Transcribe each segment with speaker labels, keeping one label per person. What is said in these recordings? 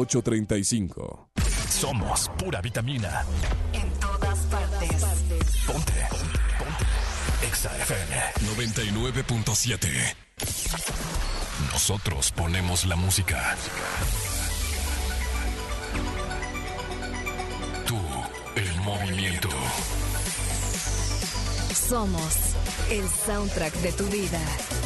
Speaker 1: 8:35.
Speaker 2: Somos pura vitamina.
Speaker 3: En todas partes.
Speaker 2: Ponte. Exa FM 99.7. Nosotros ponemos la música. Tú, el movimiento.
Speaker 3: Somos el soundtrack de tu vida.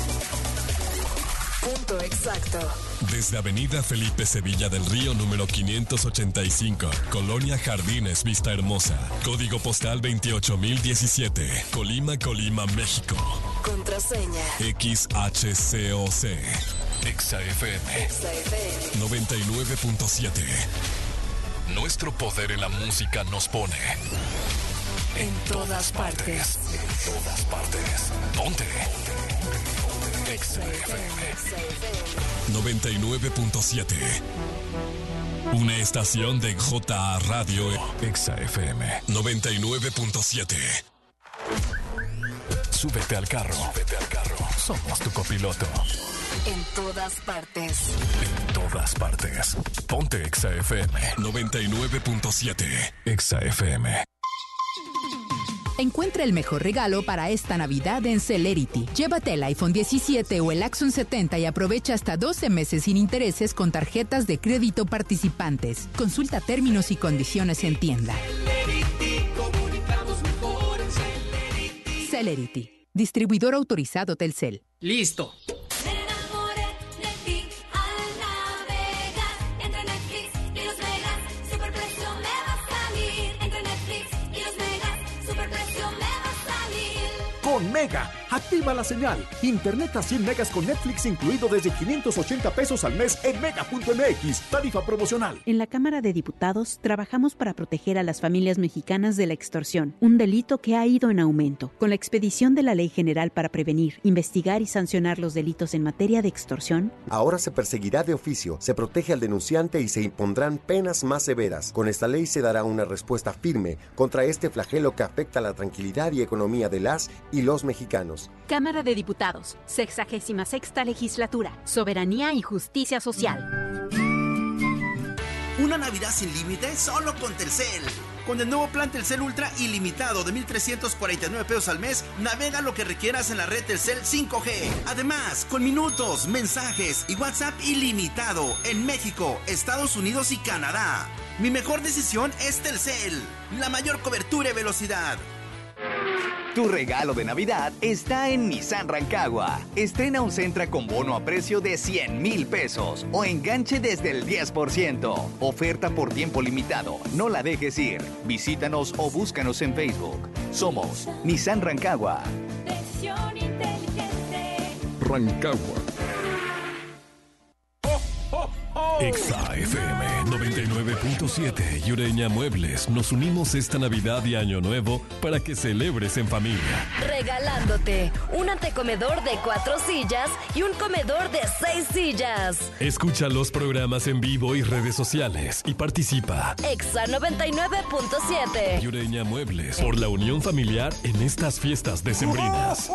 Speaker 3: Punto exacto.
Speaker 2: Desde Avenida Felipe Sevilla del Río número 585, Colonia Jardines, Vista Hermosa, código postal 28017, Colima, México.
Speaker 3: Contraseña
Speaker 2: XHCOC. Exa FM 99.7. Nuestro poder en la música nos pone
Speaker 3: en todas partes.
Speaker 2: En todas partes. Ponte. Exa FM 99.7. Una estación de JA Radio. Exa FM 99.7. Súbete al carro. Somos tu copiloto.
Speaker 3: En todas partes.
Speaker 2: En todas partes. Ponte Exa FM 99.7. Exa FM.
Speaker 4: Encuentra el mejor regalo para esta Navidad en Celerity. Llévate el iPhone 17 o el Axon 70 y aprovecha hasta 12 meses sin intereses con tarjetas de crédito participantes. Consulta términos y condiciones en tienda. Celerity. Distribuidor autorizado Telcel.
Speaker 5: Listo.
Speaker 6: Con Mega, activa la señal. Internet a 100 megas con Netflix incluido desde 580 pesos al mes en mega.mx. Tarifa promocional.
Speaker 7: En la Cámara de Diputados trabajamos para proteger a las familias mexicanas de la extorsión, un delito que ha ido en aumento. Con la expedición de la Ley General para prevenir, investigar y sancionar los delitos en materia de extorsión,
Speaker 8: ahora se perseguirá de oficio, se protege al denunciante y se impondrán penas más severas. Con esta ley se dará una respuesta firme contra este flagelo que afecta la tranquilidad y economía de las y los mexicanos.
Speaker 9: Cámara de Diputados, 66ª Legislatura, Soberanía y Justicia Social.
Speaker 10: Una Navidad sin límite solo con Telcel. Con el nuevo plan Telcel Ultra ilimitado de 1,349 pesos al mes, navega lo que requieras en la red Telcel 5G. Además, con minutos, mensajes y WhatsApp ilimitado en México, Estados Unidos y Canadá. Mi mejor decisión es Telcel, la mayor cobertura y velocidad.
Speaker 11: Tu regalo de Navidad está en Nissan Rancagua. Estrena un Sentra con bono a precio de 100,000 pesos o enganche desde el 10%. Oferta por tiempo limitado. No la dejes ir. Visítanos o búscanos en Facebook. Somos Nissan Rancagua.
Speaker 12: Decisión inteligente.
Speaker 1: Rancagua.
Speaker 2: Exa FM 99.7 y Ureña Muebles. Nos unimos esta Navidad y Año Nuevo para que celebres en familia.
Speaker 3: Regalándote un antecomedor de 4 sillas y un comedor de 6 sillas.
Speaker 2: Escucha los programas en vivo y redes sociales y participa.
Speaker 3: Exa 99.7
Speaker 2: y Ureña Muebles, por la unión familiar en estas fiestas decembrinas.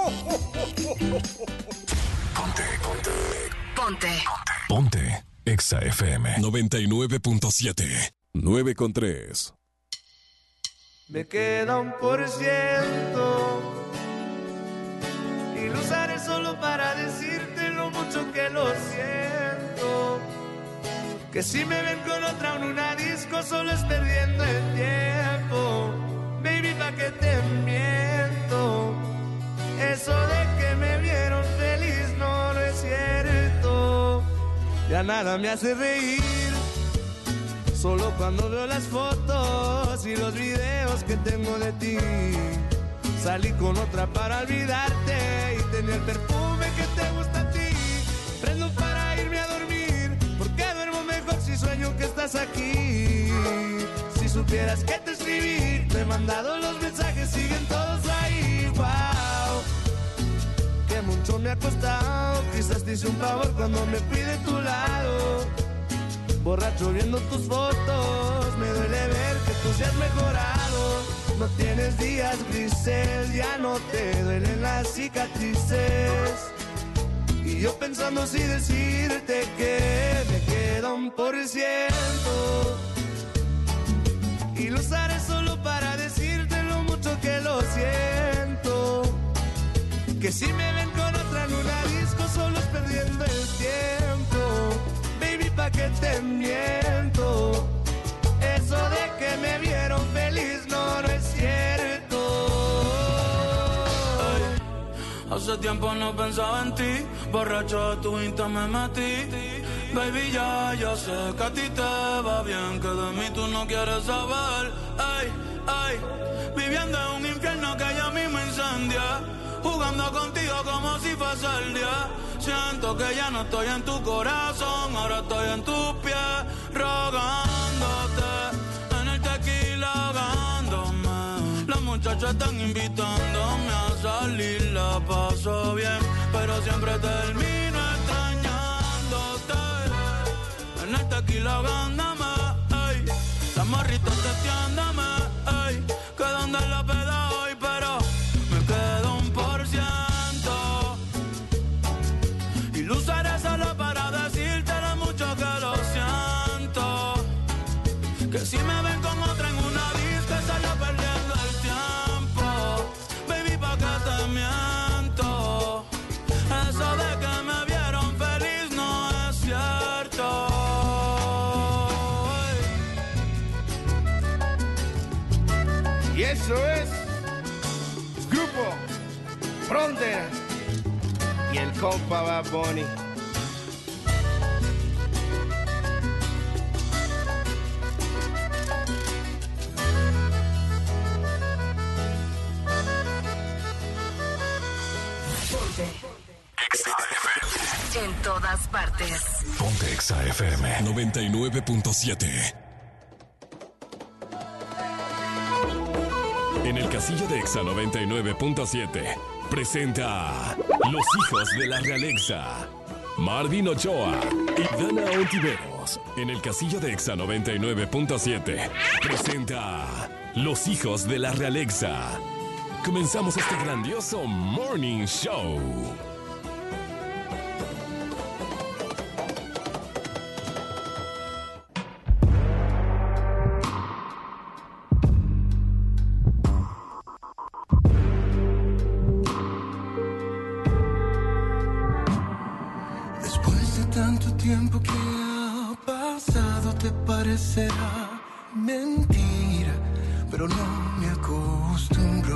Speaker 2: Ponte. Exa FM 99.7
Speaker 1: 9:3.
Speaker 13: Me queda 1% y lo usaré solo para decirte lo mucho que lo siento. Que si me ven con otra en una disco solo es perdiendo el tiempo. Baby, ¿pa' qué te miento? Eso de que me vieron feliz no es cierto. Ya nada me hace reír, solo cuando veo las fotos y los videos que tengo de ti. Salí con otra para olvidarte y tenía el perfume que te gusta a ti. Prendo para irme a dormir, porque duermo mejor si sueño que estás aquí. Si supieras que te escribí, te he mandado los mensajes, siguen todos ahí. Wow, que mucho me ha costado, quizás te hice un favor cuando me fui de tu lado. Borracho viendo tus fotos, me duele ver que tú seas mejorado. No tienes días grises, ya no te duelen las cicatrices. Y yo pensando si decirte que me quedo queda 1%. Y lo usaré solo para decirte lo mucho que lo siento. Que si me ven con otra en una disco solo es perdiendo el tiempo. Baby, ¿pa' qué te miento? Eso de que me vieron feliz no es cierto.
Speaker 5: Ay, hace tiempo no pensaba en ti. Borracho de tu Insta me metí. Baby, ya sé que a ti te va bien, que de mí tú no quieres saber. Ay, ay, viviendo en un infierno que ya mismo incendia. Jugando contigo como si fuese el día. Siento que ya no estoy en tu corazón, ahora estoy en tus pies, rogándote, en el tequila ahogándome. Las muchachas están invitándome a salir, la paso bien, pero siempre termino extrañándote. En el tequila ahogándome, ey. Las morritas testeándome, ey. Que donde la peda hoy, pero me quedo 1%. Y lo usaré solo para decirte lo mucho que lo siento. Que si me ven con otra en una disco solo perdiendo el tiempo. Baby, ¿pa' qué te miento? Eso de que me vieron feliz no es cierto.
Speaker 13: Y eso es Grupo Frontera y el compa Bad Bunny.
Speaker 3: En todas partes.
Speaker 2: Ponte Exa FM 99.7. En el casillo de Exa 99.7 presenta Los Hijos de la Realexa. Marvin Ochoa y Dana Ontiveros. En el casillo de Exa 99.7 presenta Los Hijos de la Realexa. Comenzamos este grandioso Morning Show.
Speaker 14: Tiempo que ha pasado te parecerá mentira, pero no me acostumbro.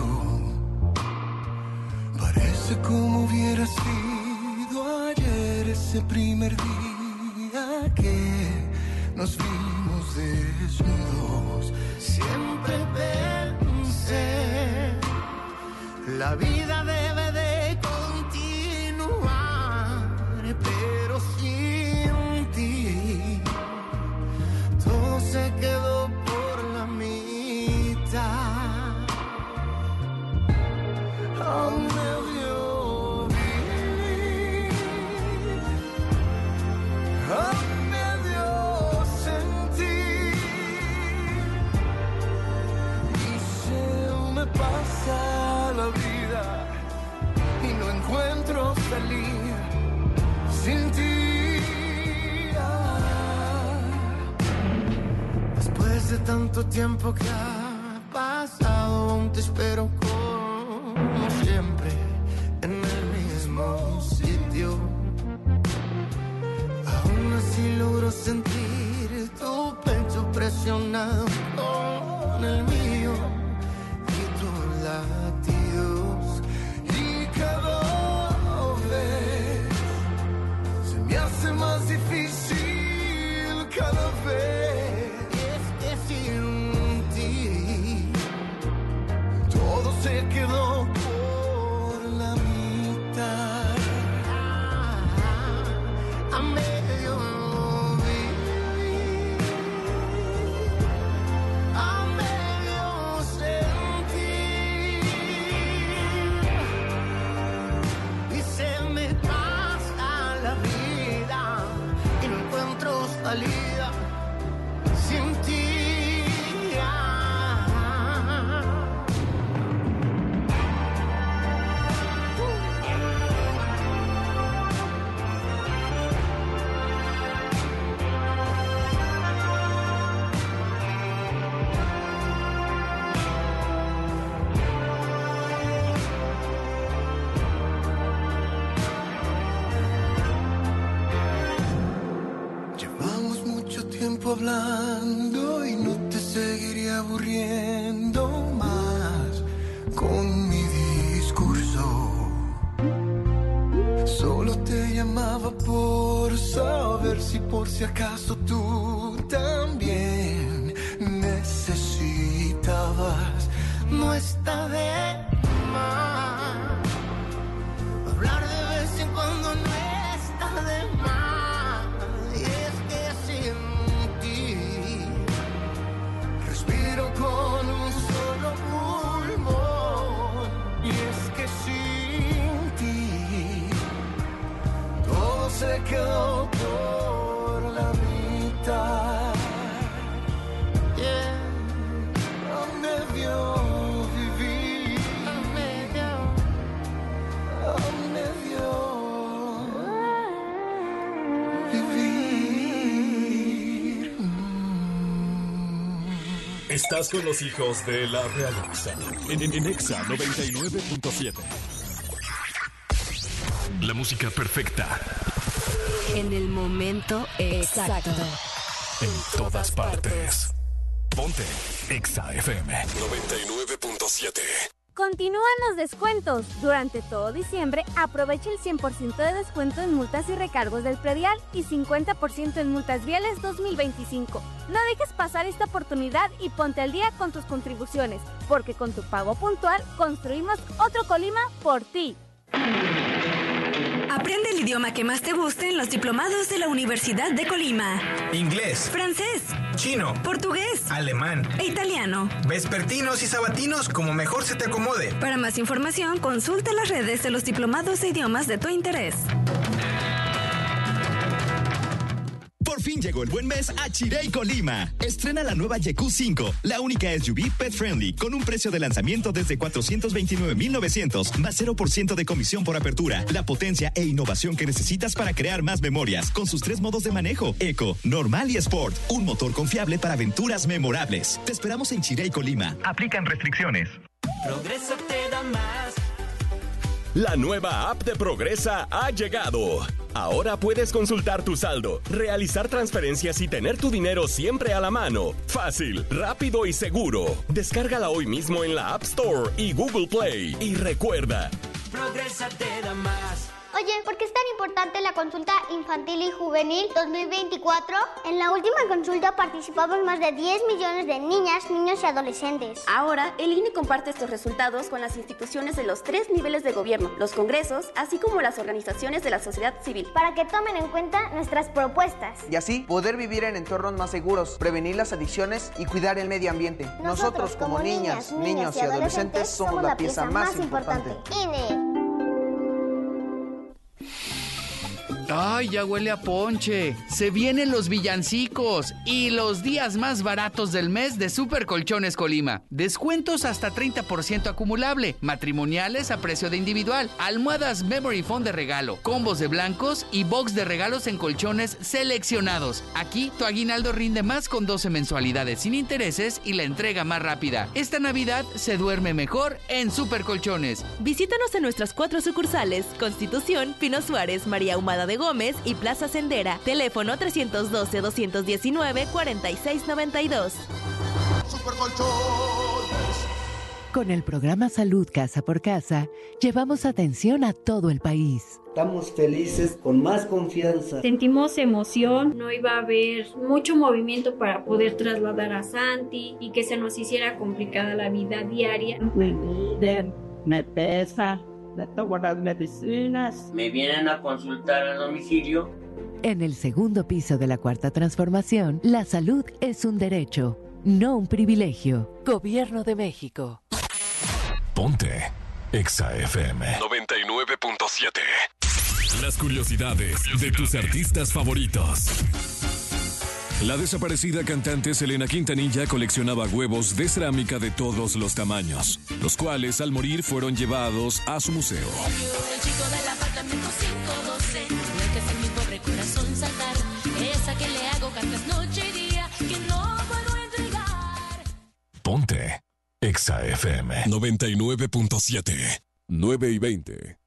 Speaker 14: Parece como hubiera sido ayer ese primer día que nos vimos desnudos. Siempre pensé, la vida debe de continuar, pero sin ti todo se quedó por la mitad. A medio vivir, a medio sentir, y se me pasa la vida y no encuentro salida sin ti. Después de tanto tiempo que ha pasado, aún te espero como siempre en el mismo sitio. Aún así logro sentir tu pecho presionado con el mío y tus latidos, y cada vez me hace más difícil cada vez. Es que sin ti todo se quedó por la mitad. A medio vivir, a medio tiempo hablando y no te seguiré aburriendo más con mi discurso. Solo te llamaba por saber si por si acaso tú también necesitabas. No está de más hablar de vez en cuando, no está de más. Y es que sin ti respiro con un solo pulmón. Y es que sin ti todo se quedó por la mitad. Yeah, a medio vivir, a medio vivir.
Speaker 2: Estás con los hijos de la realeza en Exa 99.7. La música perfecta.
Speaker 3: En el momento exacto.
Speaker 2: En todas partes. Ponte Exa FM 99.7.
Speaker 15: Continúan los descuentos. Durante todo diciembre, aprovecha el 100% de descuento en multas y recargos del predial y 50% en multas viales 2025. No dejes pasar esta oportunidad y ponte al día con tus contribuciones, porque con tu pago puntual construimos otro Colima por ti.
Speaker 3: Aprende el idioma que más te guste en los diplomados de la Universidad de Colima.
Speaker 16: Inglés,
Speaker 3: Francés,
Speaker 16: chino,
Speaker 3: portugués,
Speaker 16: alemán
Speaker 3: e italiano.
Speaker 16: Vespertinos y sabatinos, como mejor se te acomode.
Speaker 3: Para más información, consulta las redes de los diplomados de idiomas de tu interés.
Speaker 17: Por fin llegó el buen mes a Chirey Colima. Estrena la nueva YQ5, la única SUV pet friendly, con un precio de lanzamiento desde 429,900, más 0% de comisión por apertura. La potencia e innovación que necesitas para crear más memorias, con sus 3 modos de manejo: Eco, Normal y Sport. Un motor confiable para aventuras memorables. Te esperamos en Chirey Colima. Aplican restricciones.
Speaker 5: Progreso te da más.
Speaker 2: La nueva app de Progresa ha llegado. Ahora puedes consultar tu saldo, realizar transferencias y tener tu dinero siempre a la mano. Fácil, rápido y seguro. Descárgala hoy mismo en la App Store y Google Play. Y recuerda,
Speaker 5: Progresa te da más.
Speaker 18: Oye, ¿por qué es tan importante la consulta infantil y juvenil 2024? En la última consulta participaban más de 10 millones de niñas, niños y adolescentes.
Speaker 19: Ahora, el INE comparte estos resultados con las instituciones de los 3 niveles de gobierno, los congresos, así como las organizaciones de la sociedad civil.
Speaker 18: Para que tomen en cuenta nuestras propuestas.
Speaker 20: Y así, poder vivir en entornos más seguros, prevenir las adicciones y cuidar el medio ambiente. Nosotros como niñas, niños y adolescentes, somos la pieza más importante.
Speaker 18: INE.
Speaker 21: ¡Ay, ya huele a ponche! Se vienen los villancicos y los días más baratos del mes de Super Colchones Colima. Descuentos hasta 30% acumulable, matrimoniales a precio de individual, almohadas Memory Foam de regalo, combos de blancos y box de regalos en colchones seleccionados. Aquí tu aguinaldo rinde más con 12 mensualidades sin intereses y la entrega más rápida. Esta Navidad se duerme mejor en Super Colchones.
Speaker 22: Visítanos en nuestras 4 sucursales: Constitución, Pino Suárez, María Ahumada de Gómez y Plaza Sendera. Teléfono 312-219-4692.
Speaker 23: Con el programa Salud Casa por Casa, llevamos atención a todo el país.
Speaker 24: Estamos felices, con más confianza.
Speaker 25: Sentimos emoción, no iba a haber mucho movimiento para poder trasladar a Santi y que se nos hiciera complicada la vida diaria.
Speaker 26: Me pesa, me tomo las medicinas.
Speaker 27: Me vienen a consultar a domicilio.
Speaker 23: En el segundo piso de la Cuarta Transformación, la salud es un derecho, no un privilegio. Gobierno de México.
Speaker 2: ponte Exa FM 99.7. Las curiosidades de tus artistas favoritos.
Speaker 1: La desaparecida cantante Selena Quintanilla coleccionaba huevos de cerámica de todos los tamaños, los cuales al morir fueron llevados a su museo.
Speaker 12: El chico del apartamento 512, el que hace mi pobre corazón saltar, esa que le hago cartas noche y día, que no puedo entregar.
Speaker 2: Ponte Exa FM 99.7.
Speaker 1: 9:20.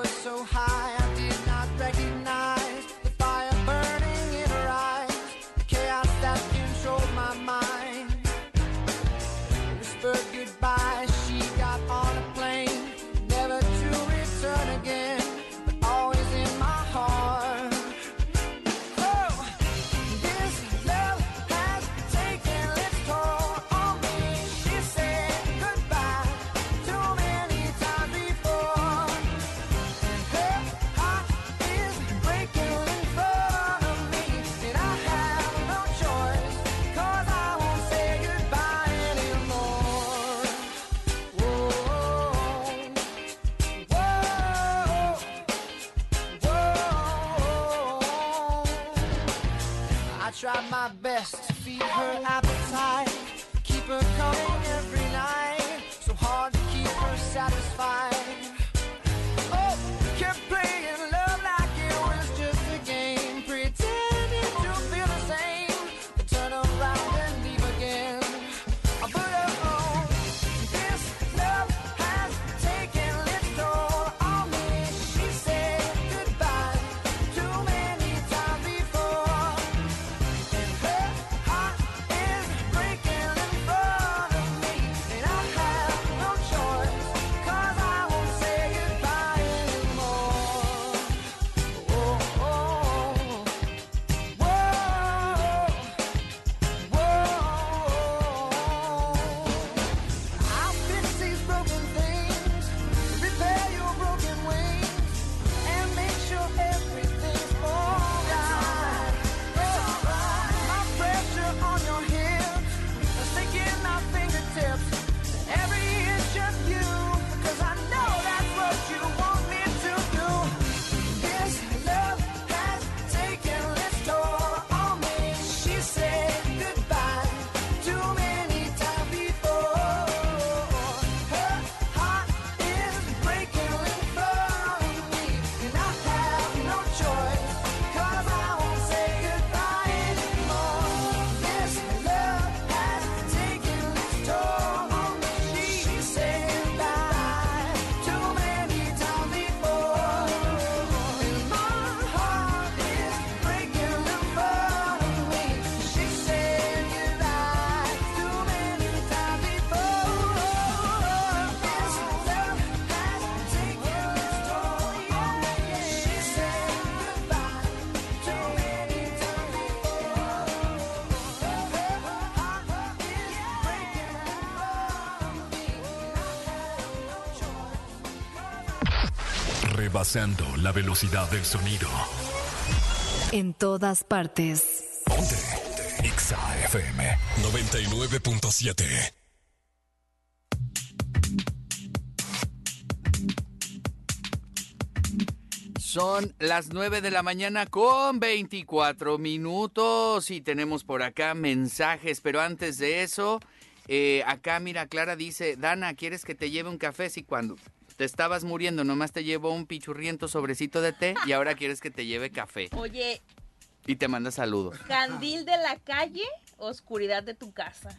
Speaker 14: so high, I did not recognize the fire burning in her eyes, the chaos that controlled my mind. Whispered goodbye, she got on a plane, never to return again, but always in my heart. Oh, this love has taken its toll on me. She said goodbye too many times before, and her heart is breaking in front of me, and I have no choice, 'cause I won't say goodbye anymore. Whoa, whoa, whoa. I tried my best to feed her appetite, keep her coming every night, so hard to keep her satisfied. Oh, kept playing love like it was just a game, pretending to feel the same, but turn around and leave again. But oh, this love has taken its toll on me. She said goodbye too many times before, and her heart is breaking in front of me, and I have no choice, 'cause I won't say goodbye anymore. Oh, oh, whoa, whoa. I'll fix these broken things, repair your broken wings, and make sure everything's alright. My pressure on your hips, sticking my fingertips, every inch of you, 'cause I know that's what you want me to do. This love has taken its toll on me. She said goodbye too many times before. Her heart is breaking in front of me, and I have no choice, 'cause I won't say goodbye anymore. This love has taken its toll on me. She said goodbye too many times before, and my heart is breaking in front of me. She said goodbye too many times before. This love has taken its toll on me. She said goodbye too many times before. Her heart is breaking in front of me, and I have no choice.
Speaker 2: Rebasando la velocidad del sonido.
Speaker 3: En todas partes.
Speaker 2: Ponte Exa FM 99.7.
Speaker 21: Son las 9 de la mañana con 24 minutos y tenemos por acá mensajes, pero antes de eso, acá mira, Clara dice, Dana, ¿quieres que te lleve un café? Si cuando te estabas muriendo nomás te llevó un pichurriento sobrecito de té y ahora quieres que te lleve café.
Speaker 4: Oye,
Speaker 21: Y te manda saludos.
Speaker 4: candil de la calle, oscuridad de tu casa.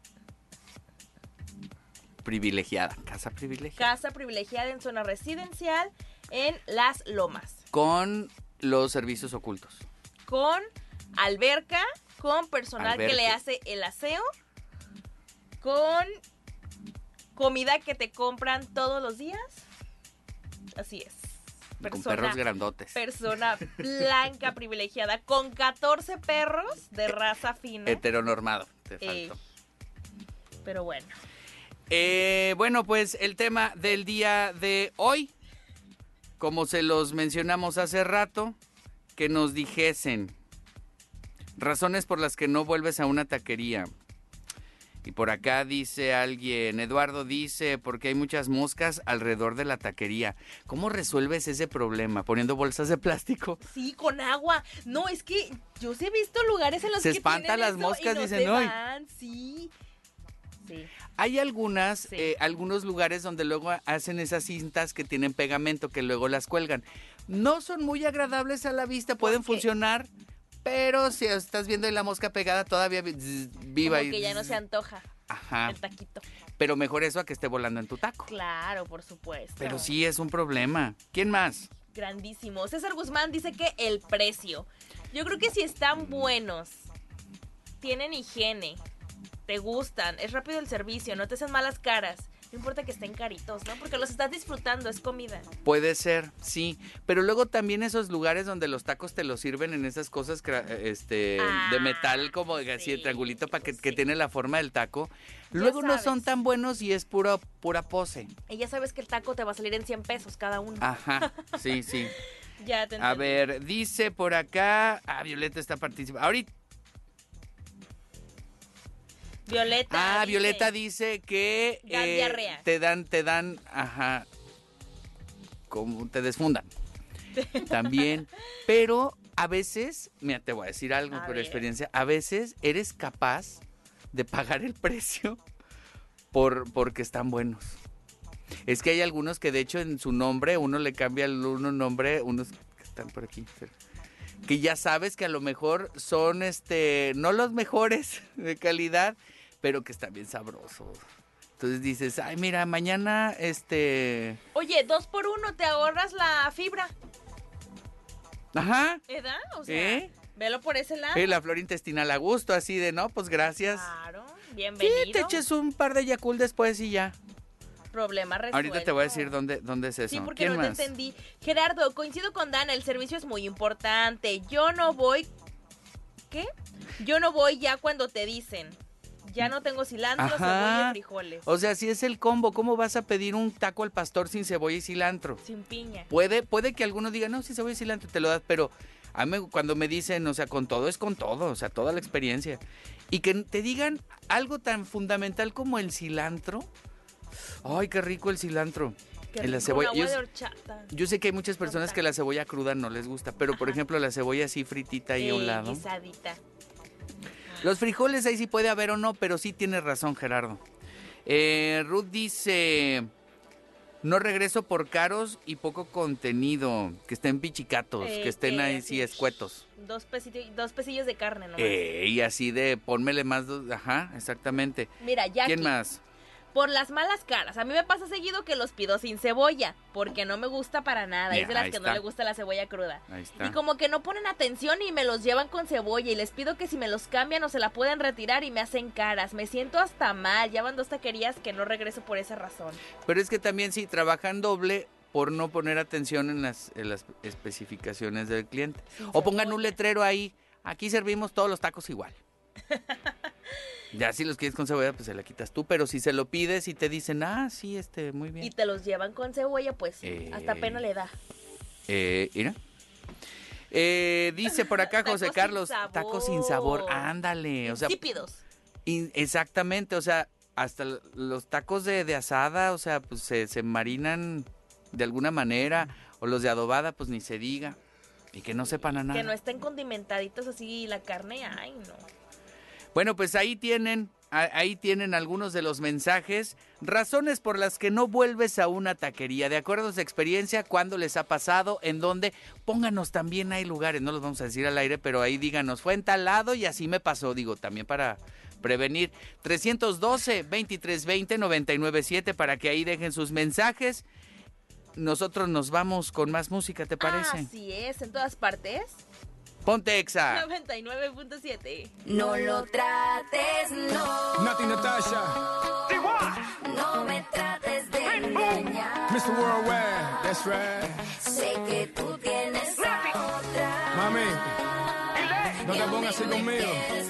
Speaker 21: Privilegiada, casa privilegiada.
Speaker 4: Casa privilegiada en zona residencial en Las Lomas.
Speaker 21: Con los servicios ocultos.
Speaker 4: Con alberca, con personal
Speaker 21: Alberca.
Speaker 4: que le hace el aseo, con comida que te compran todos los días. Así es.
Speaker 21: Con perros grandotes.
Speaker 4: Persona blanca privilegiada con 14 perros de raza fina.
Speaker 21: Heteronormado, te faltó.
Speaker 4: Pero bueno.
Speaker 21: Bueno, pues el tema del día de hoy, como se los mencionamos hace rato, que nos dijesen razones por las que no vuelves a una taquería. Y por acá dice alguien, Eduardo dice, porque hay muchas moscas alrededor de la taquería. ¿Cómo resuelves ese problema? ¿Poniendo bolsas de plástico?
Speaker 4: Sí, con agua. No, es que yo sí he visto lugares en los
Speaker 21: Se
Speaker 4: que
Speaker 21: espantan
Speaker 4: tienen
Speaker 21: las
Speaker 4: eso
Speaker 21: moscas,
Speaker 4: y no
Speaker 21: dicen,
Speaker 4: se
Speaker 21: "Ay".
Speaker 4: van, sí. Sí.
Speaker 21: Hay algunos lugares donde luego hacen esas cintas que tienen pegamento, que luego las cuelgan. No son muy agradables a la vista, pueden funcionar, pero si estás viendo la mosca pegada todavía viva.
Speaker 4: Como que ya no se antoja
Speaker 21: Ajá.
Speaker 4: el taquito.
Speaker 21: Pero mejor eso a que esté volando en tu taco.
Speaker 4: Claro, por supuesto.
Speaker 21: Pero sí es un problema. ¿Quién más?
Speaker 4: Grandísimo. César Guzmán dice que el precio. Yo creo que si están buenos, tienen higiene, te gustan, es rápido el servicio, no te hacen malas caras. No importa que estén caritos, ¿no? Porque los estás disfrutando, es comida.
Speaker 21: Puede ser, sí. Pero luego también esos lugares donde los tacos te los sirven en esas cosas de metal, como así de triangulito, para que tiene la forma del taco. Luego no son tan buenos y es pura pose.
Speaker 4: Y ya sabes que el taco te va a salir en 100 pesos cada uno.
Speaker 21: Ajá, sí.
Speaker 4: Ya te entendí.
Speaker 21: A ver, dice por acá... Violeta está participando. Ahorita. Violeta dice que te dan, como te desfundan. También, pero a veces, mira, te voy a decir algo por experiencia, a veces eres capaz de pagar el precio porque están buenos. Es que hay algunos que de hecho en su nombre uno le cambia el nombre, unos que están por aquí, que ya sabes que a lo mejor son no los mejores de calidad, pero que están bien sabrosos. Entonces dices, ay, mira, mañana
Speaker 4: Oye, 2 por 1 te ahorras la fibra.
Speaker 21: Ajá.
Speaker 4: ¿Edad? O sea, velo por ese lado.
Speaker 21: La flora intestinal a gusto, así de, no, pues gracias.
Speaker 4: Claro, bienvenido.
Speaker 21: Sí, te eches un par de Yakult después y ya.
Speaker 4: Problema resuelto.
Speaker 21: Ahorita te voy a decir dónde es eso.
Speaker 4: Sí, porque no te entendí. Gerardo, coincido con Dana, el servicio es muy importante. Yo no voy... ¿Qué? Yo no voy ya cuando te dicen... Ya no tengo cilantro, cebolla y frijoles.
Speaker 21: O sea, si es el combo, ¿cómo vas a pedir un taco al pastor sin cebolla y cilantro?
Speaker 4: Sin piña.
Speaker 21: Puede que alguno diga, no, sin cebolla y cilantro te lo das, pero a mí cuando me dicen, o sea, con todo es con todo, o sea, toda la experiencia. Y que te digan algo tan fundamental como el cilantro. Ay, qué rico el cilantro.
Speaker 4: Qué
Speaker 21: la cebolla.
Speaker 4: Agua de horchata.
Speaker 21: Yo sé que hay muchas personas que la cebolla cruda no les gusta, pero por ejemplo la cebolla así fritita ahí a un lado.
Speaker 4: Guisadita.
Speaker 21: Los frijoles ahí sí puede haber o no, pero sí tienes razón, Gerardo. Ruth dice, no regreso por caros y poco contenido, que estén pichicatos, que estén ahí sí escuetos.
Speaker 4: 2 pesillos de carne, ¿no?
Speaker 21: Y así de, pónmele más, ajá, exactamente.
Speaker 4: Mira, Jackie.
Speaker 21: ¿Quién más?
Speaker 4: Por las malas caras. A mí me pasa seguido que los pido sin cebolla, porque no me gusta para nada. Es de las que no le gusta la cebolla cruda.
Speaker 21: Ahí está.
Speaker 4: Y como que no ponen atención y me los llevan con cebolla. Y les pido que si me los cambian o se la pueden retirar y me hacen caras. Me siento hasta mal. Ya van 2 taquerías que no regreso por esa razón.
Speaker 21: Pero es que también sí, trabajan doble por no poner atención en las especificaciones del cliente. O pongan un letrero ahí. Aquí servimos todos los tacos igual. Ya si los quieres con cebolla, pues se la quitas tú, pero si se lo pides y te dicen, sí, muy bien.
Speaker 4: Y te los llevan con cebolla, pues hasta pena le da.
Speaker 21: Mira. Dice por acá José Carlos, tacos sin sabor, ándale. O sea,
Speaker 4: insípidos.
Speaker 21: Exactamente, o sea, hasta los tacos de asada, o sea, pues se marinan de alguna manera, o los de adobada, pues ni se diga. Y que no sepan a nada.
Speaker 4: Que no estén condimentaditos así la carne, ay no.
Speaker 21: Bueno, pues ahí tienen algunos de los mensajes, razones por las que no vuelves a una taquería. De acuerdo a su experiencia, ¿cuándo les ha pasado? ¿En dónde? Pónganos también, hay lugares, no los vamos a decir al aire, pero ahí díganos, fue en tal lado y así me pasó, digo, también para prevenir. 312-2320-997 para que ahí dejen sus mensajes. Nosotros nos vamos con más música, ¿te parece?
Speaker 4: Así es, en todas partes.
Speaker 21: Ponte Exa.
Speaker 4: 99.7.
Speaker 12: No lo trates, no.
Speaker 16: Nati Natasha.
Speaker 12: No me trates de engañar.
Speaker 16: Mr. Worldwide, that's right.
Speaker 12: Sé que tú tienes a otra.
Speaker 16: Mami, no te pongas así conmigo.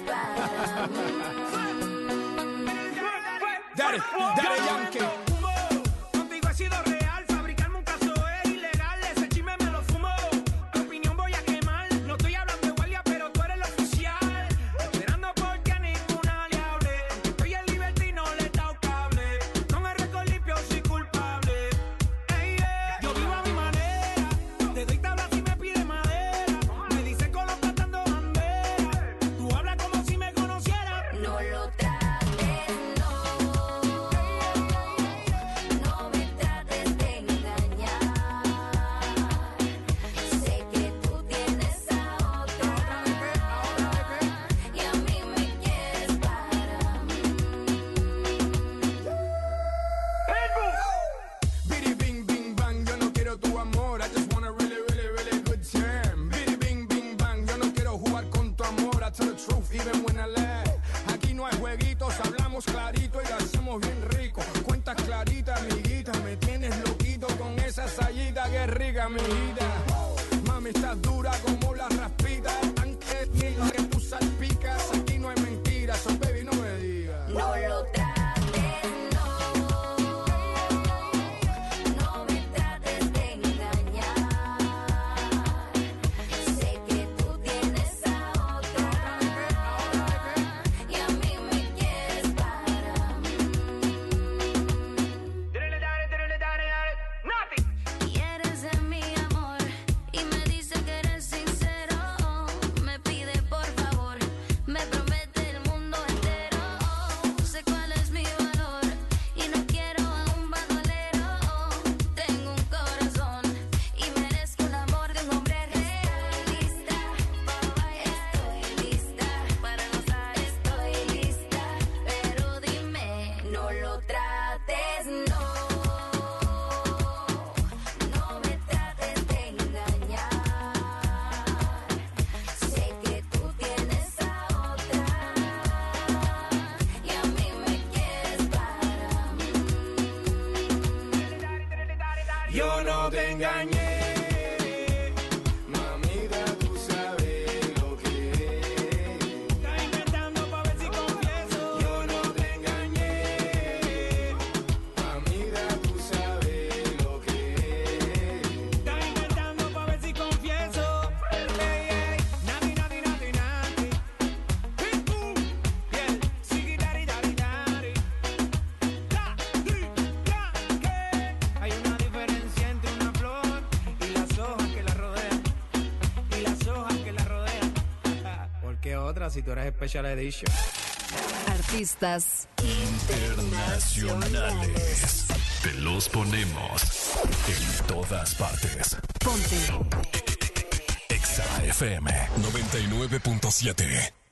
Speaker 16: Daddy Yankee.
Speaker 14: Contigo he sido real, fabricarme un caso es ilegal. Ese chisme me lo fumo. Tu opinión voy a quemar. No estoy hablando de guardia, pero tú eres el oficial. Esperando porque a ninguna le hable. Estoy en libertad y no le he dado cable. Con el récord limpio soy culpable. Hey, yeah. Yo vivo a mi manera. Te doy tablas si me pide madera. Me dicen con los tratando bandera. Tú hablas como si me conocieras.
Speaker 12: No lo trates, no.
Speaker 16: más dura como la raspita. Antes ni lo que tú salpicas, aquí no hay mentiras, so baby no me digas.
Speaker 12: No lo trates, no me trates de engañar. Sé que tú tienes a otra y a mí me quieres para mí. Y eres de mi amor y me dice que eres sincero. Me pide por favor, me promete el mundo entero. Sé cuál es mi valor y no quiero a un bandolero. Tengo un corazón y merezco el amor de un hombre real. Lista, estoy lista para gozar, estoy lista. Pero dime, no lo trates, no me trates de engañar. Sé que tú tienes a otra y a mí me quieres para mí.
Speaker 16: Yo no te engañé, mamita, tú sabes lo que es. Estás inventando pa' ver si confieso. Yo no te engañé, mamita, tú sabes lo que es. Estás inventando pa' ver si confieso. Ey, ey, nati, nati, nati, nati. Pim, pum, bien, sigi, dari, dari, dari. Hay una diferencia entre una flor y las hojas que la rodean. Y las hojas que la rodean. ¿Por qué otra si tú eres Special Edition?
Speaker 3: Artistas
Speaker 2: Internacionales. Te los ponemos en todas partes.
Speaker 3: Ponte.
Speaker 2: Exa FM 99.7.